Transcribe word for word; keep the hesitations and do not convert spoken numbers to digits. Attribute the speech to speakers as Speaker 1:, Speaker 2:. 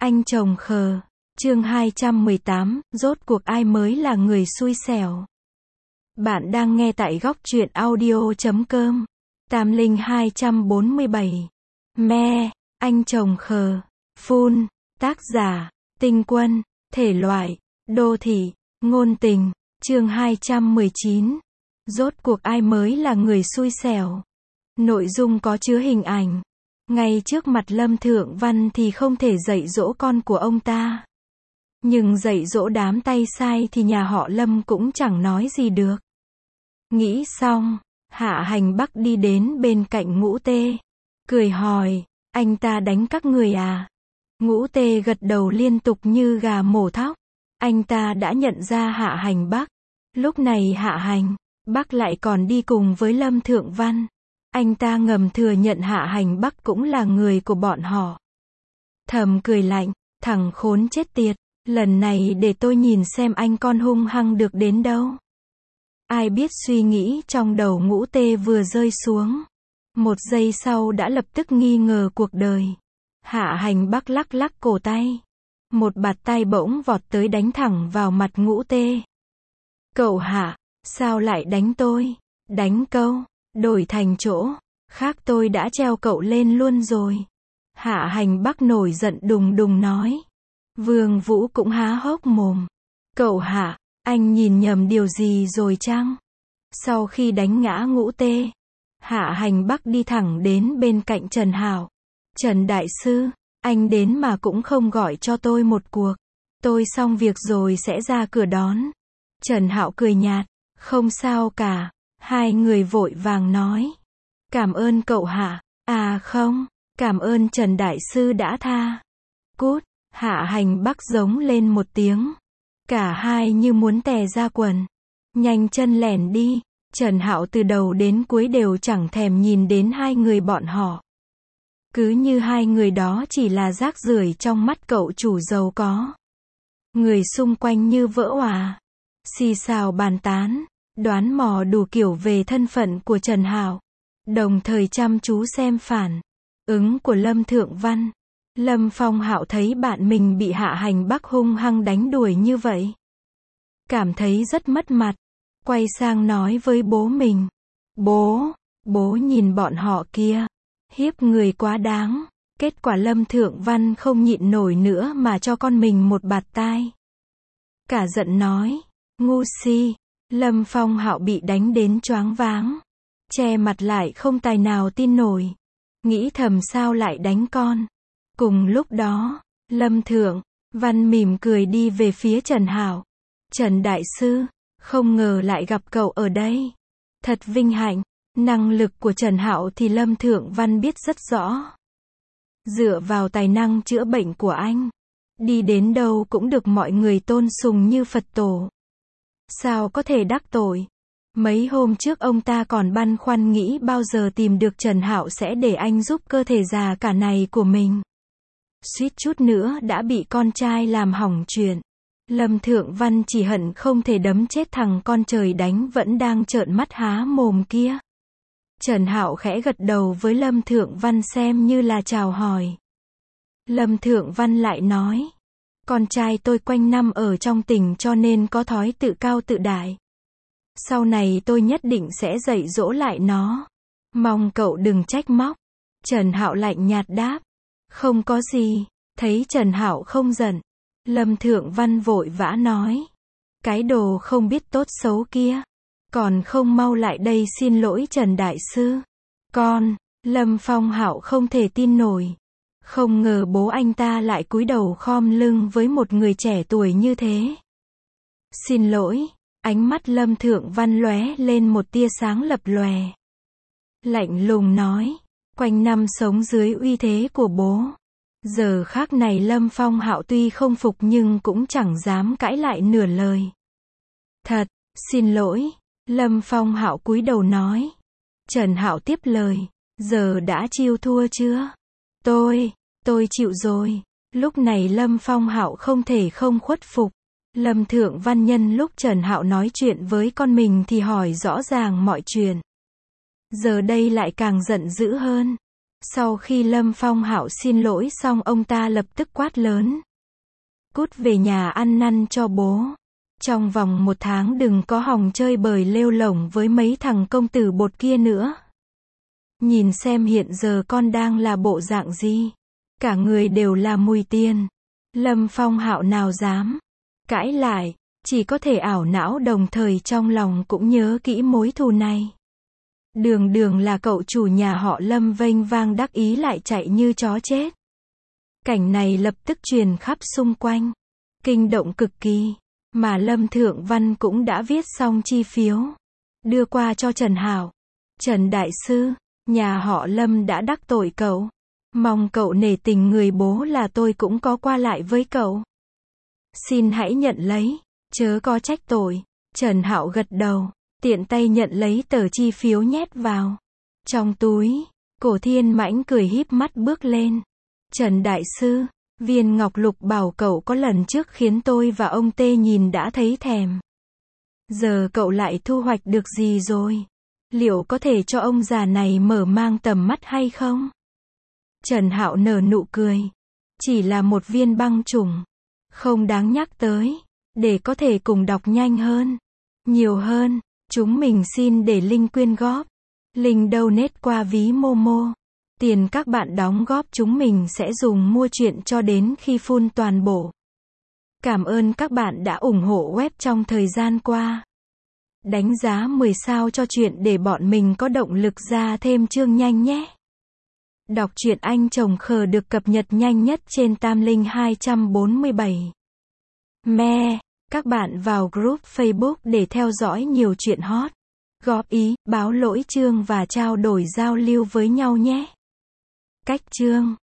Speaker 1: Anh chồng khờ. Chương hai trăm mười tám, rốt cuộc ai mới là người xui xẻo. Bạn đang nghe tại góc truyện audio chấm com. Tam Linh hai trăm bốn mươi bảy. Me, anh chồng khờ. Phun. Tác giả, Tinh Quân. Thể loại, đô thị, ngôn tình. Chương hai trăm mười chín. Rốt cuộc ai mới là người xui xẻo. Nội dung có chứa hình ảnh. Ngay trước mặt Lâm Thượng Văn thì không thể dạy dỗ con của ông ta. Nhưng dạy dỗ đám tay sai thì nhà họ Lâm cũng chẳng nói gì được. Nghĩ xong, Hạ Hành Bắc đi đến bên cạnh Ngũ Tê. Cười hỏi, anh ta đánh các người à? Ngũ Tê gật đầu liên tục như gà mổ thóc. Anh ta đã nhận ra Hạ Hành Bắc. Lúc này Hạ Hành Bắc lại còn đi cùng với Lâm Thượng Văn. Anh ta ngầm thừa nhận Hạ Hành Bắc cũng là người của bọn họ. Thầm cười lạnh, thằng khốn chết tiệt, lần này để tôi nhìn xem anh con hung hăng được đến đâu. Ai biết suy nghĩ trong đầu Ngũ Tê vừa rơi xuống. Một giây sau đã lập tức nghi ngờ cuộc đời. Hạ Hành Bắc lắc lắc cổ tay. Một bạt tay bỗng vọt tới đánh thẳng vào mặt Ngũ Tê. Cậu Hạ, sao lại đánh tôi? Đánh câu, đổi thành chỗ khác tôi đã treo cậu lên luôn rồi. Hạ Hành Bắc nổi giận đùng đùng nói. Vương Vũ cũng há hốc mồm. Cậu Hạ, anh nhìn nhầm điều gì rồi chăng? Sau khi đánh ngã Ngũ Tê, Hạ Hành Bắc đi thẳng đến bên cạnh Trần Hạo. Trần Đại Sư, anh đến mà cũng không gọi cho tôi một cuộc. Tôi xong việc rồi sẽ ra cửa đón. Trần Hạo cười nhạt. Không sao cả. Hai người vội vàng nói. Cảm ơn cậu Hạ. À không, cảm ơn Trần Đại Sư đã tha. Cút. Hạ Hành Bắc giống lên một tiếng. Cả hai như muốn tè ra quần. Nhanh chân lẻn đi. Trần Hạo từ đầu đến cuối đều chẳng thèm nhìn đến hai người bọn họ. Cứ như hai người đó chỉ là rác rưởi trong mắt cậu chủ giàu có. Người xung quanh như vỡ òa. Xì xào bàn tán. Đoán mò đủ kiểu về thân phận của Trần Hạo. Đồng thời chăm chú xem phản ứng của Lâm Thượng Văn. Lâm Phong Hạo thấy bạn mình bị Hạ Hành Bắc hung hăng đánh đuổi như vậy. Cảm thấy rất mất mặt. Quay sang nói với bố mình. Bố, bố nhìn bọn họ kia. Hiếp người quá đáng. Kết quả Lâm Thượng Văn không nhịn nổi nữa mà cho con mình một bạt tai. Cả giận nói. Ngu si. Lâm Phong Hạo bị đánh đến choáng váng. Che mặt lại không tài nào tin nổi. Nghĩ thầm sao lại đánh con. Cùng lúc đó, Lâm Thượng Văn mỉm cười đi về phía Trần Hạo. Trần Đại Sư, không ngờ lại gặp cậu ở đây. Thật vinh hạnh. Năng lực của Trần Hạo thì Lâm Thượng Văn biết rất rõ. Dựa vào tài năng chữa bệnh của anh, đi đến đâu cũng được mọi người tôn sùng như Phật tổ. Sao có thể đắc tội? Mấy hôm trước ông ta còn băn khoăn nghĩ bao giờ tìm được Trần Hạo sẽ để anh giúp cơ thể già cả này của mình. Suýt chút nữa đã bị con trai làm hỏng chuyện. Lâm Thượng Văn chỉ hận không thể đấm chết thằng con trời đánh vẫn đang trợn mắt há mồm kia. Trần Hạo khẽ gật đầu với Lâm Thượng Văn xem như là chào hỏi. Lâm Thượng Văn lại nói. Con trai tôi quanh năm ở trong tỉnh cho nên có thói tự cao tự đại. Sau này tôi nhất định sẽ dạy dỗ lại nó. Mong cậu đừng trách móc. Trần Hạo lạnh nhạt đáp. Không có gì. Thấy Trần Hạo không giận, Lâm Thượng Văn vội vã nói. Cái đồ không biết tốt xấu kia. Còn không mau lại đây xin lỗi Trần Đại Sư. Con, Lâm Phong Hạo không thể tin nổi. Không ngờ bố anh ta lại cúi đầu khom lưng với một người trẻ tuổi như thế. Xin lỗi. Ánh mắt Lâm Thượng Văn lóe lên một tia sáng lập lòe. Lạnh lùng nói. Quanh năm sống dưới uy thế của bố. Giờ khác này Lâm Phong Hạo tuy không phục nhưng cũng chẳng dám cãi lại nửa lời. Thật, xin lỗi. Lâm Phong Hạo cúi đầu nói. Trần Hạo tiếp lời. Giờ đã chịu thua chưa? Tôi, tôi chịu rồi. Lúc này Lâm Phong Hạo không thể không khuất phục. Lâm Thượng Văn nhân lúc Trần Hạo nói chuyện với con mình thì hỏi rõ ràng mọi chuyện. Giờ đây lại càng giận dữ hơn. Sau khi Lâm Phong Hạo xin lỗi xong ông ta lập tức quát lớn. Cút về nhà ăn năn cho bố. Trong vòng một tháng đừng có hòng chơi bời lêu lổng với mấy thằng công tử bột kia nữa. Nhìn xem hiện giờ con đang là bộ dạng gì. Cả người đều là mùi tiền. Lâm Phong Hạo nào dám cãi lại, chỉ có thể ảo não đồng thời trong lòng cũng nhớ kỹ mối thù này. Đường đường là cậu chủ nhà họ Lâm vênh vang đắc ý lại chạy như chó chết. Cảnh này lập tức truyền khắp xung quanh. Kinh động cực kỳ. Mà Lâm Thượng Văn cũng đã viết xong chi phiếu. Đưa qua cho Trần Hạo. Trần Đại Sư, nhà họ Lâm đã đắc tội cậu. Mong cậu nể tình người bố là tôi cũng có qua lại với cậu. Xin hãy nhận lấy, chớ có trách tội. Trần Hạo gật đầu, tiện tay nhận lấy tờ chi phiếu nhét vào trong túi. Cổ Thiên Mãnh cười híp mắt bước lên. Trần Đại Sư, viên ngọc lục bảo cậu có lần trước khiến tôi và ông Tê nhìn đã thấy thèm. Giờ cậu lại thu hoạch được gì rồi? Liệu có thể cho ông già này mở mang tầm mắt hay không? Trần Hạo nở nụ cười. Chỉ là một viên băng trùng. Không đáng nhắc tới. Để có thể cùng đọc nhanh hơn. Nhiều hơn. Chúng mình xin để link quyên góp. Link donate qua ví Momo. Tiền các bạn đóng góp chúng mình sẽ dùng mua chuyện cho đến khi full toàn bộ. Cảm ơn các bạn đã ủng hộ web trong thời gian qua. Đánh giá mười sao cho chuyện để bọn mình có động lực ra thêm chương nhanh nhé. Đọc truyện Anh Chồng Khờ được cập nhật nhanh nhất trên Tam Linh hai bốn bảy. Me, các bạn vào group Facebook để theo dõi nhiều chuyện hot, góp ý, báo lỗi chương và trao đổi giao lưu với nhau nhé. Cách chương